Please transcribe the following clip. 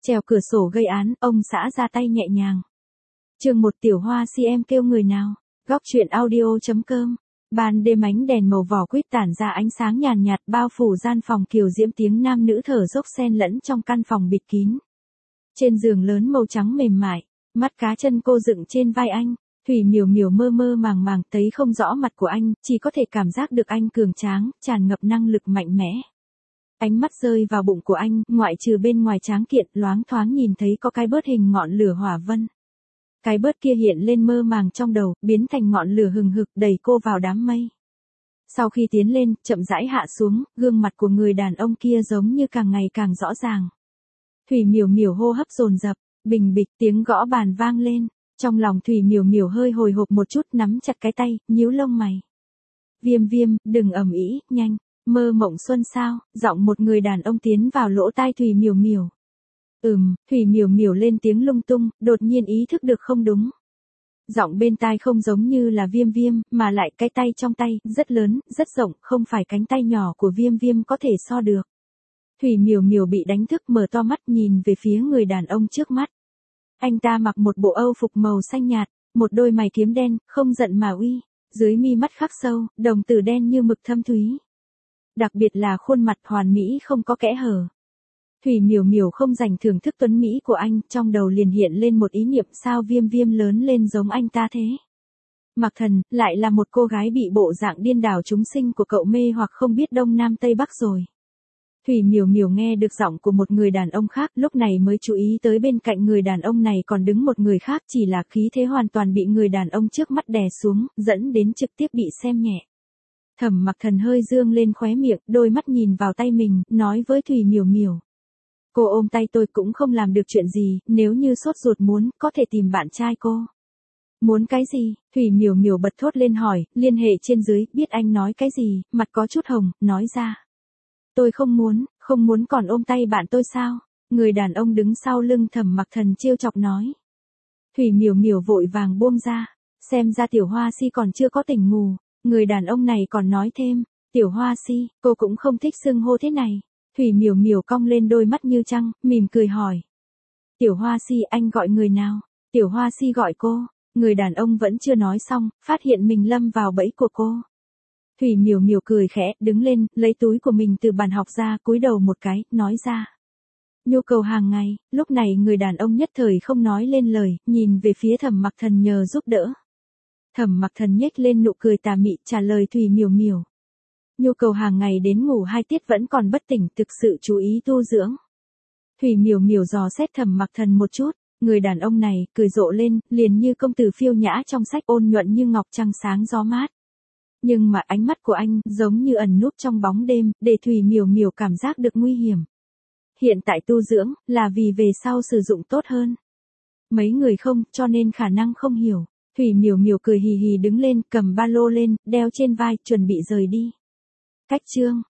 Trèo cửa sổ gây án, ông xã ra tay nhẹ nhàng. Chương 1 Tiểu Hoa Si em kêu người nào. Góc truyện audio.com. Ban đêm ánh đèn màu vỏ quýt tản ra ánh sáng nhàn nhạt bao phủ gian phòng kiều diễm, tiếng nam nữ thở dốc xen lẫn trong căn phòng bịt kín. Trên giường lớn màu trắng mềm mại, mắt cá chân cô dựng trên vai anh. Thủy Miểu Miểu mơ mơ màng màng thấy không rõ mặt của anh, chỉ có thể cảm giác được anh cường tráng, tràn ngập năng lực mạnh mẽ. Ánh mắt rơi vào bụng của anh, ngoại trừ bên ngoài tráng kiện, loáng thoáng nhìn thấy có cái bớt hình ngọn lửa hỏa vân. Cái bớt kia hiện lên mơ màng trong đầu, biến thành ngọn lửa hừng hực đẩy cô vào đám mây. Sau khi tiến lên, chậm rãi hạ xuống, gương mặt của người đàn ông kia giống như càng ngày càng rõ ràng. Thủy Miểu Miểu hô hấp dồn dập, bình bịch tiếng gõ bàn vang lên. Trong lòng Thủy Miểu Miểu hơi hồi hộp một chút, nắm chặt cái tay, nhíu lông mày. Viêm Viêm, đừng ầm ĩ, nhanh. Mơ mộng xuân sao? Giọng một người đàn ông tiến vào lỗ tai Thủy Miểu Miểu. Thủy Miểu Miểu lên tiếng lung tung, đột nhiên ý thức được không đúng. Giọng bên tai không giống như là Viêm Viêm, mà lại cái tay trong tay, rất lớn, rất rộng, không phải cánh tay nhỏ của Viêm Viêm có thể so được. Thủy Miểu Miểu bị đánh thức, mở to mắt nhìn về phía người đàn ông trước mắt. Anh ta mặc một bộ âu phục màu xanh nhạt, một đôi mày kiếm đen, không giận mà uy, dưới mi mắt khắc sâu, đồng tử đen như mực thâm thúy. Đặc biệt là khuôn mặt hoàn mỹ không có kẽ hở. Thủy Miểu Miểu không dành thưởng thức tuấn mỹ của anh, trong đầu liền hiện lên một ý niệm sao Viêm Viêm lớn lên giống anh ta thế. Mặc Thần, lại là một cô gái bị bộ dạng điên đảo chúng sinh của cậu mê hoặc không biết đông nam tây bắc rồi. Thủy Miểu Miểu nghe được giọng của một người đàn ông khác, lúc này mới chú ý tới bên cạnh người đàn ông này còn đứng một người khác, chỉ là khí thế hoàn toàn bị người đàn ông trước mắt đè xuống, dẫn đến trực tiếp bị xem nhẹ. Thẩm Mặc Thần hơi dương lên khóe miệng, đôi mắt nhìn vào tay mình, nói với Thủy Miểu Miểu. Cô ôm tay tôi cũng không làm được chuyện gì, nếu như sốt ruột muốn, có thể tìm bạn trai cô. Muốn cái gì? Thủy Miểu Miểu bật thốt lên hỏi, liên hệ trên dưới, biết anh nói cái gì, mặt có chút hồng, nói ra. Tôi không muốn còn ôm tay bạn tôi sao? Người đàn ông đứng sau lưng Thẩm Mặc Thần trêu chọc nói. Thủy Miểu Miểu vội vàng buông ra, xem ra Tiểu Hoa Si còn chưa có tỉnh ngủ. Người đàn ông này còn nói thêm, Tiểu Hoa Si, cô cũng không thích xưng hô thế này. Thủy Miểu Miểu cong lên đôi mắt như trăng, mỉm cười hỏi. Tiểu Hoa Si, anh gọi người nào? Tiểu Hoa Si gọi cô. Người đàn ông vẫn chưa nói xong, phát hiện mình lâm vào bẫy của cô. Thủy Miểu Miểu cười khẽ, đứng lên, lấy túi của mình từ bàn học ra, cúi đầu một cái, nói ra. Nhu cầu hàng ngày. Lúc này người đàn ông nhất thời không nói lên lời, nhìn về phía Thẩm Mặc Thần nhờ giúp đỡ. Thẩm Mặc Thần nhếch lên nụ cười tà mị, trả lời Thủy Miểu Miểu. Nhu cầu hàng ngày đến ngủ 2 tiết vẫn còn bất tỉnh, thực sự chú ý tu dưỡng. Thủy Miểu Miểu dò xét Thẩm Mặc Thần một chút, người đàn ông này cười rộ lên, liền như công tử phiêu nhã trong sách, ôn nhuận như ngọc trăng sáng gió mát. Nhưng mà ánh mắt của anh giống như ẩn núp trong bóng đêm, để Thủy Miểu Miểu cảm giác được nguy hiểm. Hiện tại tu dưỡng là vì về sau sử dụng tốt hơn. Mấy người không, cho nên khả năng không hiểu. Thủy Miểu Miểu cười hì hì đứng lên, cầm ba lô lên, đeo trên vai, chuẩn bị rời đi. Cách chương